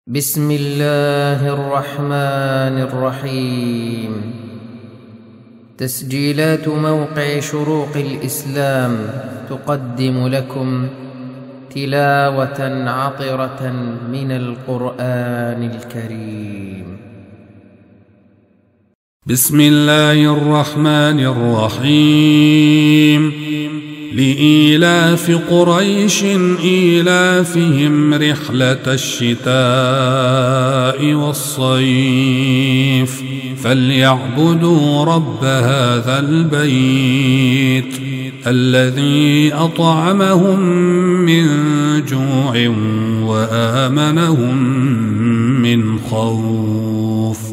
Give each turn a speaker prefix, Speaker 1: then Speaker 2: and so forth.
Speaker 1: بسم الله الرحمن الرحيم. تسجيلات موقع شروق الإسلام تقدم لكم تلاوة عطرة من القرآن الكريم.
Speaker 2: بسم الله الرحمن الرحيم. لإيلاف قريش إيلافهم رحلة الشتاء والصيف فليعبدوا رب هذا البيت الذي أطعمهم من جوع وآمنهم من خوف.